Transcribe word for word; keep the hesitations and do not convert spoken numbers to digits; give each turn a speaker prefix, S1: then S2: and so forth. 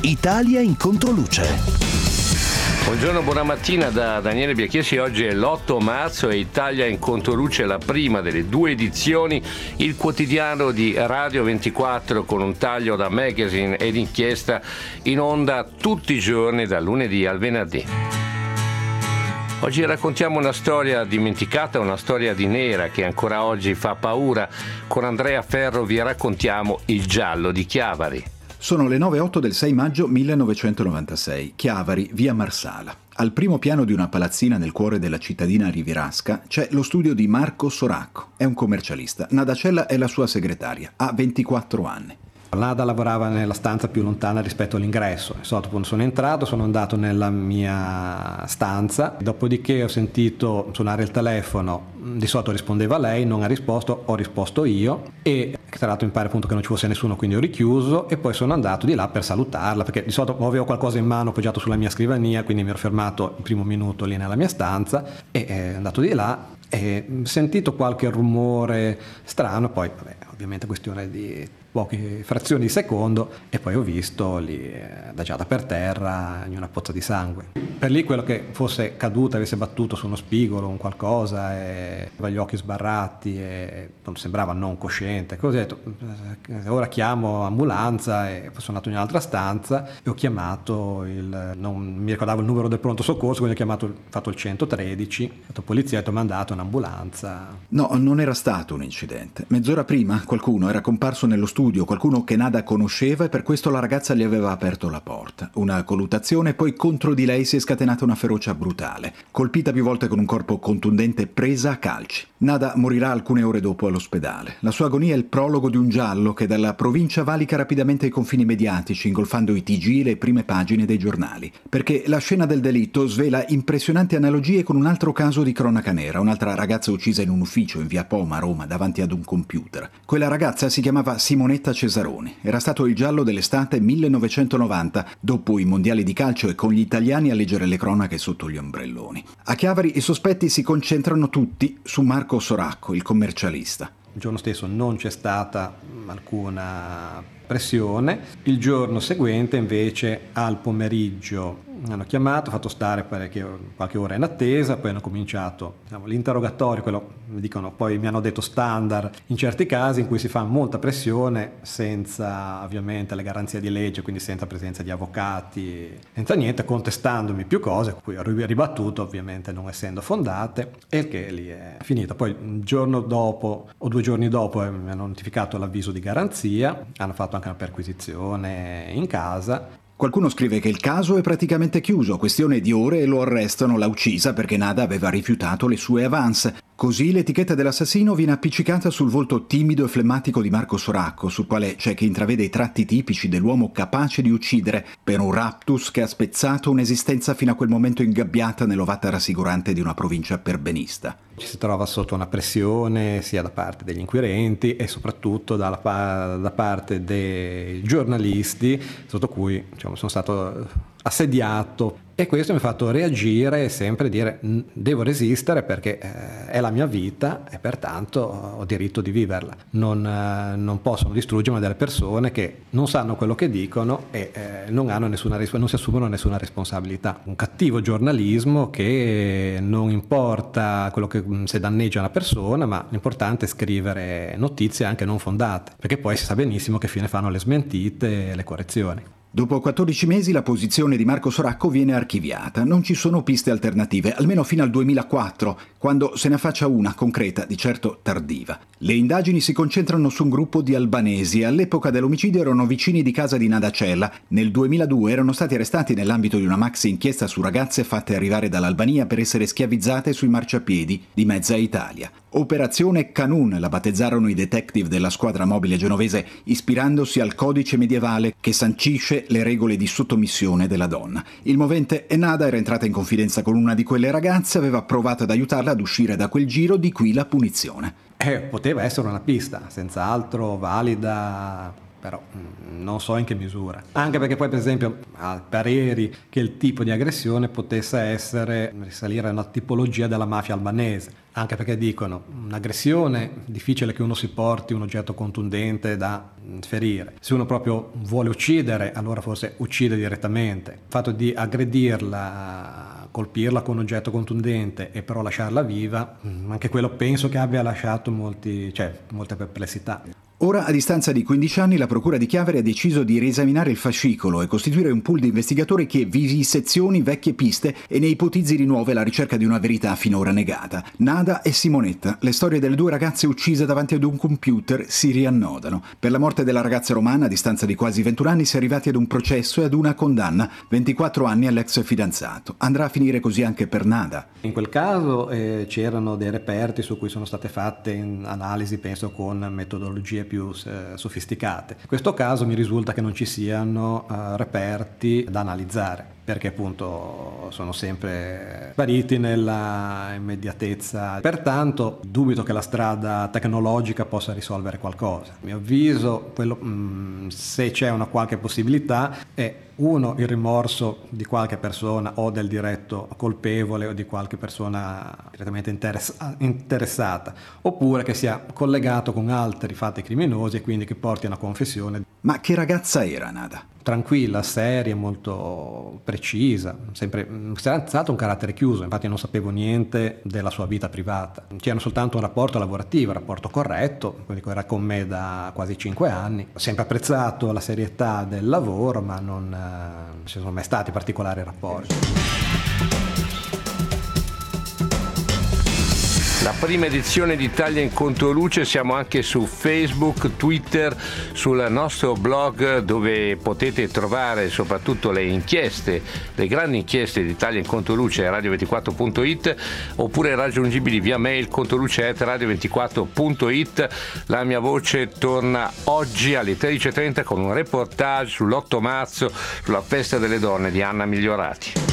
S1: Italia in controluce.
S2: Buongiorno, buona mattina da Daniele Biachiesi. Oggi è l'otto marzo e Italia in controluce è la prima delle due edizioni, il quotidiano di Radio ventiquattro con un taglio da magazine ed inchiesta in onda tutti i giorni dal lunedì al venerdì. Oggi raccontiamo una storia dimenticata, una storia di nera che ancora oggi fa paura. Con Andrea Ferro vi raccontiamo il giallo di Chiavari.
S3: Sono le nove e otto del sei maggio millenovecentonovantasei, Chiavari, via Marsala. Al primo piano di una palazzina nel cuore della cittadina rivierasca c'è lo studio di Marco Soracco. È un commercialista. Nada Cella è la sua segretaria. Ha ventiquattro anni.
S4: Nada lavorava nella stanza più lontana rispetto all'ingresso. Quando sono entrato sono andato nella mia stanza, dopodiché ho sentito suonare il telefono, di solito rispondeva lei, non ha risposto, ho risposto io e tra l'altro mi pare appunto che non ci fosse nessuno, quindi ho richiuso e poi sono andato di là per salutarla, perché di solito avevo qualcosa in mano appoggiato sulla mia scrivania, quindi mi ero fermato il primo minuto lì nella mia stanza e è andato di là e ho sentito qualche rumore strano, poi vabbè, ovviamente questione di poche frazioni di secondo e poi ho visto lì adagiata per terra in una pozza di sangue. Per lì quello che fosse caduto, avesse battuto su uno spigolo o un qualcosa e aveva gli occhi sbarrati e sembrava non cosciente, così ho detto ora chiamo ambulanza e poi sono andato in un'altra stanza e ho chiamato il, non mi ricordavo il numero del pronto soccorso, quindi ho chiamato, fatto il centotredici, ho detto polizia, ho detto mandato un'ambulanza.
S3: No, non era stato un incidente. Mezz'ora prima qualcuno era comparso nello studio, qualcuno che Nada conosceva e per questo la ragazza gli aveva aperto la porta. Una colluttazione, poi contro di lei si è scatenata una ferocia brutale. Colpita più volte con un corpo contundente, presa a calci. Nada morirà alcune ore dopo all'ospedale. La sua agonia è il prologo di un giallo che dalla provincia valica rapidamente i confini mediatici, ingolfando i T G e le prime pagine dei giornali. Perché la scena del delitto svela impressionanti analogie con un altro caso di cronaca nera, un'altra ragazza uccisa in un ufficio in via Poma, Roma, davanti ad un computer. Quella ragazza si chiamava Simonetta Cesaroni. Era stato il giallo dell'estate millenovecentonovanta, dopo i mondiali di calcio e con gli italiani a leggere le cronache sotto gli ombrelloni. A Chiavari i sospetti si concentrano tutti su Marco Soracco, il commercialista.
S4: Il giorno stesso non c'è stata alcuna pressione. Il giorno seguente invece al pomeriggio hanno chiamato, fatto stare parecchie, qualche ora in attesa, poi hanno cominciato diciamo, l'interrogatorio, quello mi dicono, poi mi hanno detto standard in certi casi in cui si fa molta pressione senza ovviamente le garanzie di legge, quindi senza presenza di avvocati, senza niente, contestandomi più cose, cui ho ribattuto ovviamente non essendo fondate, e che lì è finita. Poi un giorno dopo o due giorni dopo eh, mi hanno notificato l'avviso di garanzia, hanno fatto anche una perquisizione in casa.
S3: Qualcuno scrive che il caso è praticamente chiuso, questione di ore e lo arrestano, l'ha uccisa perché Nada aveva rifiutato le sue avance. Così l'etichetta dell'assassino viene appiccicata sul volto timido e flemmatico di Marco Soracco, sul quale c'è chi intravede i tratti tipici dell'uomo capace di uccidere per un raptus che ha spezzato un'esistenza fino a quel momento ingabbiata nell'ovata rassicurante di una provincia perbenista.
S4: Ci si trova sotto una pressione sia da parte degli inquirenti e soprattutto dalla pa- da parte dei giornalisti, sotto cui diciamo, sono stato assediato, e questo mi ha fatto reagire e sempre dire devo resistere perché eh, è la mia vita e pertanto ho diritto di viverla. Non, eh, non possono distruggermi delle persone che non sanno quello che dicono e eh, non, hanno nessuna, non si assumono nessuna responsabilità. Un cattivo giornalismo che non importa quello che se danneggia una persona, ma l'importante è scrivere notizie anche non fondate, perché poi si sa benissimo che fine fanno le smentite e le correzioni.
S3: Dopo quattordici mesi la posizione di Marco Soracco viene archiviata. Non ci sono piste alternative, almeno fino al duemilaquattro, quando se ne affaccia una concreta, di certo tardiva. Le indagini si concentrano su un gruppo di albanesi. All'epoca dell'omicidio erano vicini di casa di Nada Cella. Nel duemiladue erano stati arrestati nell'ambito di una maxi inchiesta su ragazze fatte arrivare dall'Albania per essere schiavizzate sui marciapiedi di mezza Italia. Operazione Canun la battezzarono i detective della squadra mobile genovese, ispirandosi al codice medievale che sancisce le regole di sottomissione della donna. Il movente e Nada era entrata in confidenza con una di quelle ragazze, aveva provato ad aiutarla ad uscire da quel giro, di qui la punizione.
S4: Eh, poteva essere una pista, senz'altro valida, però mh, non so in che misura. Anche perché poi per esempio ha pareri che il tipo di aggressione potesse essere, risalire a una tipologia della mafia albanese, anche perché dicono un'aggressione difficile che uno si porti un oggetto contundente da ferire. Se uno proprio vuole uccidere, allora forse uccide direttamente. Il fatto di aggredirla, colpirla con un oggetto contundente e però lasciarla viva, anche quello penso che abbia lasciato molti, cioè, molte perplessità.
S3: Ora, a distanza di quindici anni, la Procura di Chiavari ha deciso di riesaminare il fascicolo e costituire un pool di investigatori che vivisezioni vecchie piste e ne ipotizzi di nuovo la ricerca di una verità finora negata. Nada e Simonetta, le storie delle due ragazze uccise davanti ad un computer, si riannodano. Per la morte della ragazza romana, a distanza di quasi ventuno anni, si è arrivati ad un processo e ad una condanna, ventiquattro anni all'ex fidanzato. Andrà a finire così anche per Nada.
S4: In quel caso eh, c'erano dei reperti su cui sono state fatte in analisi, penso, con metodologie più eh, sofisticate. In questo caso mi risulta che non ci siano eh, reperti da analizzare, perché appunto sono sempre spariti nella immediatezza. Pertanto dubito che la strada tecnologica possa risolvere qualcosa. A mio avviso, quello, mh, se c'è una qualche possibilità, è uno, il rimorso di qualche persona o del diretto colpevole o di qualche persona direttamente interessa- interessata, oppure che sia collegato con altri fatti criminosi e quindi che porti a una confessione.
S3: Ma che ragazza era Nada?
S4: Tranquilla, seria, molto precisa, sempre senza un carattere chiuso, infatti non sapevo niente della sua vita privata. C'era soltanto un rapporto lavorativo, un rapporto corretto, quindi era con me da quasi cinque anni. Ho sempre apprezzato la serietà del lavoro, ma non, non ci sono mai stati particolari rapporti.
S2: La prima edizione di Italia in Controluce, siamo anche su Facebook, Twitter, sul nostro blog dove potete trovare soprattutto le inchieste, le grandi inchieste di Italia in Controluce a radio ventiquattro punto it, oppure raggiungibili via mail controluce at radio ventiquattro punto it. La mia voce torna oggi alle tredici e trenta con un reportage sull'otto marzo, sulla festa delle donne di Anna Migliorati.